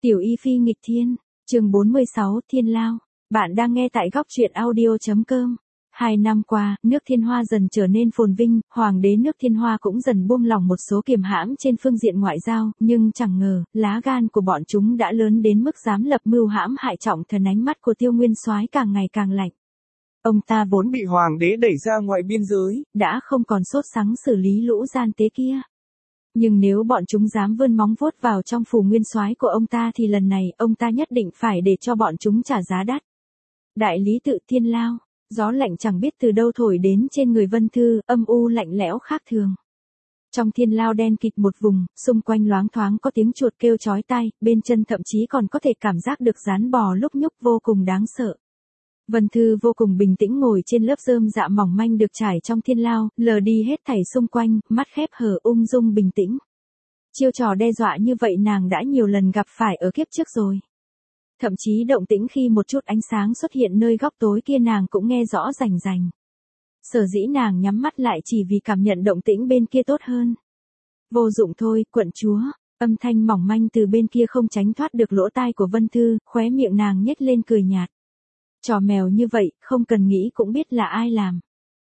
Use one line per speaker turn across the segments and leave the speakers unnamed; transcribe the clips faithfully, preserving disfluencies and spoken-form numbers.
Tiểu Y Phi nghịch thiên, chương bốn mươi sáu, Thiên Lao. Bạn đang nghe tại góc truyện audio chấm com. Hai năm qua, nước Thiên Hoa dần trở nên phồn vinh, hoàng đế nước Thiên Hoa cũng dần buông lỏng một số kiềm hãm trên phương diện ngoại giao, nhưng chẳng ngờ, lá gan của bọn chúng đã lớn đến mức dám lập mưu hãm hại trọng thần. Ánh mắt của Tiêu Nguyên Soái càng ngày càng lạnh. Ông ta vốn bị hoàng đế đẩy ra ngoài biên giới, đã không còn sốt sắng xử lý lũ gian tế kia. Nhưng nếu bọn chúng dám vươn móng vuốt vào trong phủ nguyên soái của ông ta thì lần này ông ta nhất định phải để cho bọn chúng trả giá đắt. Đại lý tự Thiên Lao, gió lạnh chẳng biết từ đâu thổi đến trên người Vân Thư, âm u lạnh lẽo khác thường. Trong Thiên Lao đen kịt một vùng, xung quanh loáng thoáng có tiếng chuột kêu chói tai, bên chân thậm chí còn có thể cảm giác được rán bò lúc nhúc, vô cùng đáng sợ. Vân Thư vô cùng bình tĩnh ngồi trên lớp rơm dạ mỏng manh được trải trong Thiên Lao, lờ đi hết thảy xung quanh, mắt khép hờ ung dung bình tĩnh. Chiêu trò đe dọa như vậy nàng đã nhiều lần gặp phải ở kiếp trước rồi. Thậm chí động tĩnh khi một chút ánh sáng xuất hiện nơi góc tối kia nàng cũng nghe rõ rành rành. Sở dĩ nàng nhắm mắt lại chỉ vì cảm nhận động tĩnh bên kia tốt hơn. Vô dụng thôi, quận chúa. Âm thanh mỏng manh từ bên kia không tránh thoát được lỗ tai của Vân Thư, khóe miệng nàng nhếch lên cười nhạt. Trò mèo như vậy, không cần nghĩ cũng biết là ai làm.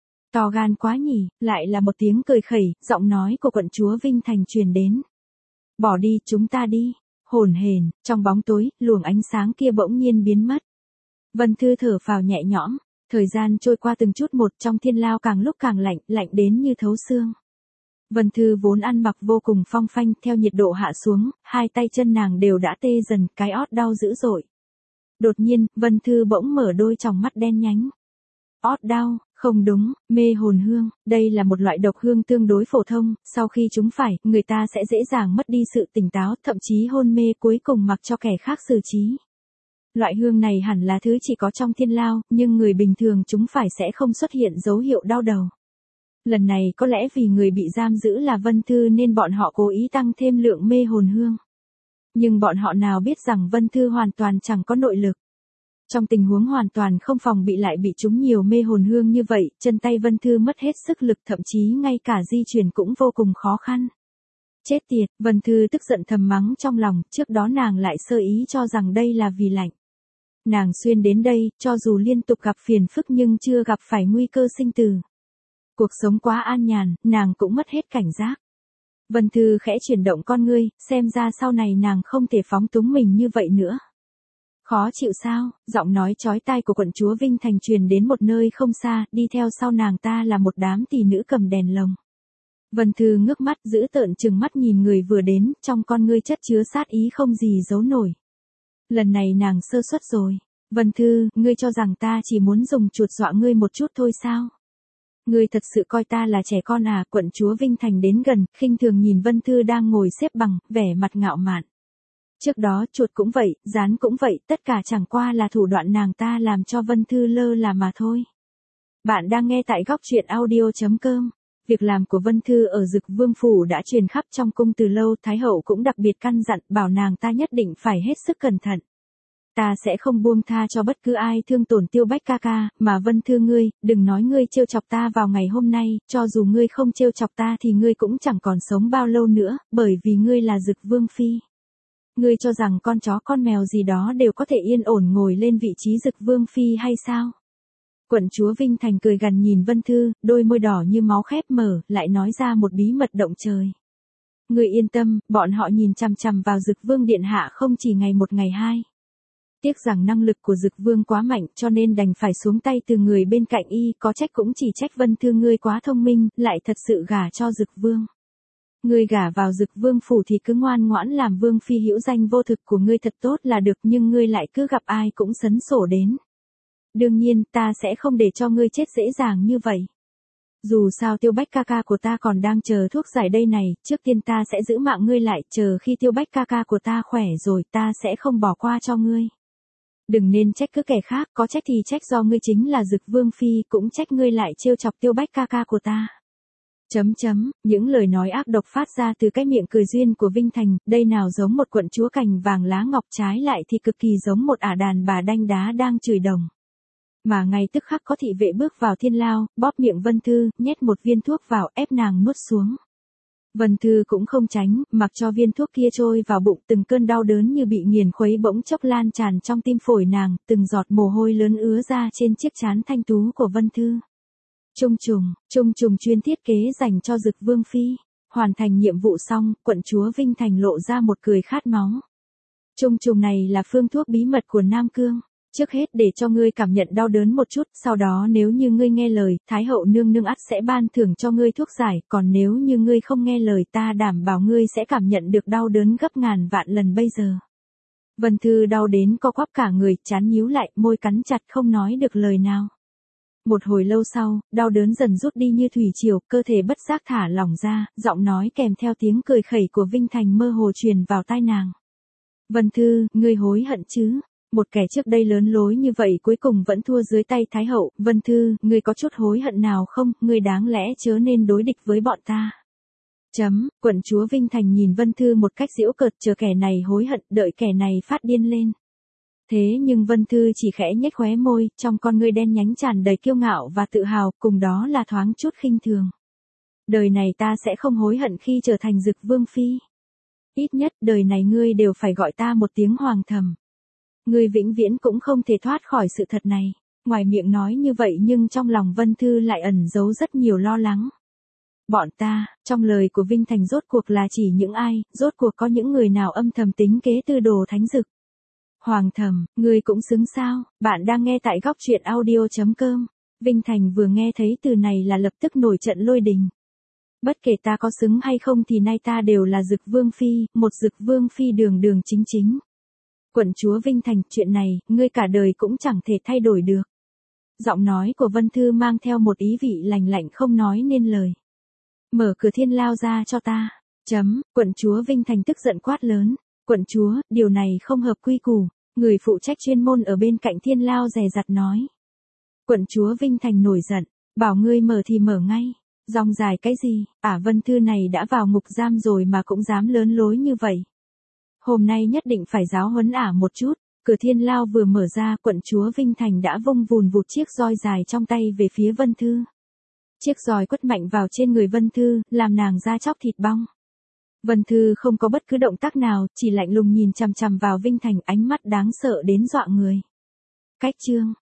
To gan quá nhỉ, lại là một tiếng cười khẩy, giọng nói của quận chúa Vinh Thành truyền đến. Bỏ đi, chúng ta đi. Hồn hển, trong bóng tối, luồng ánh sáng kia bỗng nhiên biến mất. Vân Thư thở phào nhẹ nhõm, thời gian trôi qua từng chút một trong Thiên Lao càng lúc càng lạnh, lạnh đến như thấu xương. Vân Thư vốn ăn mặc vô cùng phong phanh, theo nhiệt độ hạ xuống, hai tay chân nàng đều đã tê dần, cái ót đau dữ dội. Đột nhiên, Vân Thư bỗng mở đôi tròng mắt đen nhánh. Ót đau, không đúng, mê hồn hương, đây là một loại độc hương tương đối phổ thông, sau khi chúng phải, người ta sẽ dễ dàng mất đi sự tỉnh táo, thậm chí hôn mê cuối cùng mặc cho kẻ khác xử trí. Loại hương này hẳn là thứ chỉ có trong Thiên Lao, nhưng người bình thường chúng phải sẽ không xuất hiện dấu hiệu đau đầu. Lần này có lẽ vì người bị giam giữ là Vân Thư nên bọn họ cố ý tăng thêm lượng mê hồn hương. Nhưng bọn họ nào biết rằng Vân Thư hoàn toàn chẳng có nội lực. Trong tình huống hoàn toàn không phòng bị lại bị trúng nhiều mê hồn hương như vậy, chân tay Vân Thư mất hết sức lực, thậm chí ngay cả di chuyển cũng vô cùng khó khăn. Chết tiệt, Vân Thư tức giận thầm mắng trong lòng, trước đó nàng lại sơ ý cho rằng đây là vì lạnh. Nàng xuyên đến đây, cho dù liên tục gặp phiền phức nhưng chưa gặp phải nguy cơ sinh tử. Cuộc sống quá an nhàn, nàng cũng mất hết cảnh giác. Vân Thư khẽ chuyển động con ngươi, xem ra sau này nàng không thể phóng túng mình như vậy nữa. Khó chịu sao? Giọng nói chói tai của quận chúa Vinh Thành truyền đến một nơi không xa, đi theo sau nàng ta là một đám tỷ nữ cầm đèn lồng. Vân Thư ngước mắt giữ tợn trừng mắt nhìn người vừa đến, trong con ngươi chất chứa sát ý không gì giấu nổi. Lần này nàng sơ suất rồi. Vân Thư, ngươi cho rằng ta chỉ muốn dùng chuột dọa ngươi một chút thôi sao? Ngươi thật sự coi ta là trẻ con à? Quận chúa Vinh Thành đến gần, khinh thường nhìn Vân Thư đang ngồi xếp bằng, vẻ mặt ngạo mạn. Trước đó chuột cũng vậy, rán cũng vậy, tất cả chẳng qua là thủ đoạn nàng ta làm cho Vân Thư lơ là mà thôi. Bạn đang nghe tại góc truyện audio chấm com. Việc làm của Vân Thư ở Dực Vương phủ đã truyền khắp trong cung từ lâu, Thái hậu cũng đặc biệt căn dặn bảo nàng ta nhất định phải hết sức cẩn thận. Ta sẽ không buông tha cho bất cứ ai thương tổn Tiêu Bách ca ca, mà Vân Thư ngươi, đừng nói ngươi trêu chọc ta vào ngày hôm nay, cho dù ngươi không trêu chọc ta thì ngươi cũng chẳng còn sống bao lâu nữa, bởi vì ngươi là Dực Vương phi. Ngươi cho rằng con chó con mèo gì đó đều có thể yên ổn ngồi lên vị trí Dực Vương phi hay sao? Quận chúa Vinh Thành cười gằn nhìn Vân Thư, đôi môi đỏ như máu khép mở, lại nói ra một bí mật động trời. Ngươi yên tâm, bọn họ nhìn chằm chằm vào Dực Vương điện hạ không chỉ ngày một ngày hai. Tiếc rằng năng lực của Dực Vương quá mạnh cho nên đành phải xuống tay từ người bên cạnh y, có trách cũng chỉ trách Vân Thư ngươi quá thông minh, lại thật sự gả cho Dực Vương. Ngươi gả vào Dực Vương phủ thì cứ ngoan ngoãn làm vương phi hữu danh vô thực của ngươi thật tốt là được, nhưng ngươi lại cứ gặp ai cũng sấn sổ đến. Đương nhiên, ta sẽ không để cho ngươi chết dễ dàng như vậy. Dù sao Tiêu Bách ca ca của ta còn đang chờ thuốc giải đây này, trước tiên ta sẽ giữ mạng ngươi lại, chờ khi Tiêu Bách ca ca của ta khỏe rồi ta sẽ không bỏ qua cho ngươi. Đừng nên trách cứ kẻ khác, có trách thì trách do ngươi chính là Dực Vương phi, cũng trách ngươi lại trêu chọc Tiêu Bách ca ca của ta. Chấm chấm, những lời nói ác độc phát ra từ cái miệng cười duyên của Vinh Thành, đây nào giống một quận chúa cành vàng lá ngọc, trái lại thì cực kỳ giống một ả đàn bà đanh đá đang chửi đồng. Mà ngay tức khắc có thị vệ bước vào Thiên Lao, bóp miệng Vân Thư, nhét một viên thuốc vào, ép nàng nuốt xuống. Vân Thư cũng không tránh, mặc cho viên thuốc kia trôi vào bụng, từng cơn đau đớn như bị nghiền khuấy bỗng chốc lan tràn trong tim phổi nàng, từng giọt mồ hôi lớn ứa ra trên chiếc trán thanh tú của Vân Thư. Trung trùng, trung trùng chuyên thiết kế dành cho Dực Vương Phi. Hoàn thành nhiệm vụ xong, quận chúa Vinh Thành lộ ra một cười khát máu. Trung trùng này là phương thuốc bí mật của Nam Cương. Trước hết để cho ngươi cảm nhận đau đớn một chút, sau đó nếu như ngươi nghe lời, Thái hậu nương nương ắt sẽ ban thưởng cho ngươi thuốc giải, còn nếu như ngươi không nghe lời ta đảm bảo ngươi sẽ cảm nhận được đau đớn gấp ngàn vạn lần bây giờ. Vân Thư đau đến co quắp cả người, trán nhíu lại, môi cắn chặt không nói được lời nào. Một hồi lâu sau, đau đớn dần rút đi như thủy triều, cơ thể bất giác thả lỏng ra, giọng nói kèm theo tiếng cười khẩy của Vinh Thành mơ hồ truyền vào tai nàng. Vân Thư, ngươi hối hận chứ? Một kẻ trước đây lớn lối như vậy cuối cùng vẫn thua dưới tay Thái hậu. Vân Thư, ngươi có chút hối hận nào không? Ngươi đáng lẽ chớ nên đối địch với bọn ta. Chấm, quận chúa Vinh Thành nhìn Vân Thư một cách giễu cợt, chờ kẻ này hối hận, đợi kẻ này phát điên lên. Thế nhưng Vân Thư chỉ khẽ nhếch khóe môi, trong con ngươi đen nhánh tràn đầy kiêu ngạo và tự hào, cùng đó là thoáng chút khinh thường. Đời này ta sẽ không hối hận khi trở thành Dực Vương Phi. Ít nhất đời này ngươi đều phải gọi ta một tiếng hoàng thầm. Ngươi vĩnh viễn cũng không thể thoát khỏi sự thật này. Ngoài miệng nói như vậy nhưng trong lòng Vân Thư lại ẩn giấu rất nhiều lo lắng. Bọn ta, trong lời của Vinh Thành rốt cuộc là chỉ những ai, rốt cuộc có những người nào âm thầm tính kế tư đồ thánh dực. Hoàng thầm, ngươi cũng xứng sao? Bạn đang nghe tại góc truyện audio chấm com. Vinh Thành vừa nghe thấy từ này là lập tức nổi trận lôi đình. Bất kể ta có xứng hay không thì nay ta đều là Dực Vương Phi, một Dực Vương Phi đường đường chính chính. Quận chúa Vinh Thành, chuyện này, ngươi cả đời cũng chẳng thể thay đổi được. Giọng nói của Vân Thư mang theo một ý vị lạnh lạnh không nói nên lời. Mở cửa thiên lao ra cho ta. Chấm, quận chúa Vinh Thành tức giận quát lớn. Quận chúa, điều này không hợp quy củ. Người phụ trách chuyên môn ở bên cạnh thiên lao dè dặt nói. Quận chúa Vinh Thành nổi giận, bảo ngươi mở thì mở ngay. Dòng dài cái gì, ả Vân Thư này đã vào ngục giam rồi mà cũng dám lớn lối như vậy. Hôm nay nhất định phải giáo huấn ả một chút. Cửa thiên lao vừa mở ra, quận chúa Vinh Thành đã vung vùn vụt chiếc roi dài trong tay về phía Vân Thư. Chiếc roi quất mạnh vào trên người Vân Thư, làm nàng da chóc thịt bong. Vân Thư không có bất cứ động tác nào, chỉ lạnh lùng nhìn chằm chằm vào Vinh Thành, ánh mắt đáng sợ đến dọa người. Cách chương,